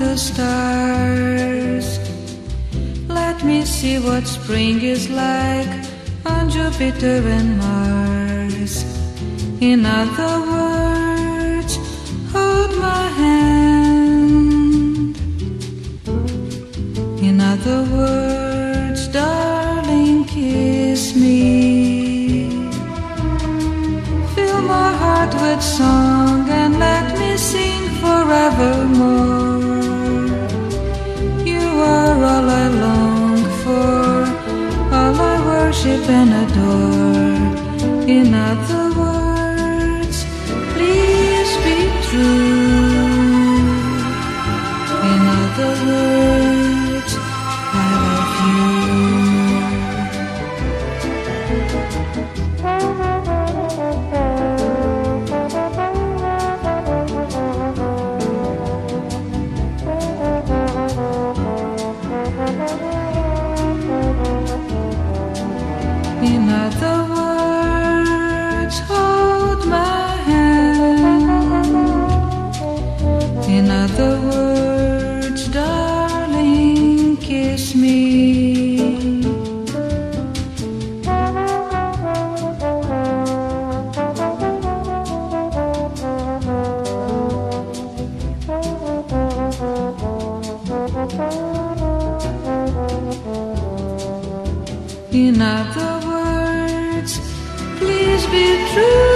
the stars. Let me see what spring is like on Jupiter and Mars. In other words, hold my hand. In other words, darling, kiss me. Fill my heart with song and let me sing forevermore. You are all I long for, all I worship and adore. In other words, please be true. In other words, I love you. In other words, hold my hand. In other words, darling, kiss me. In other words, please be true.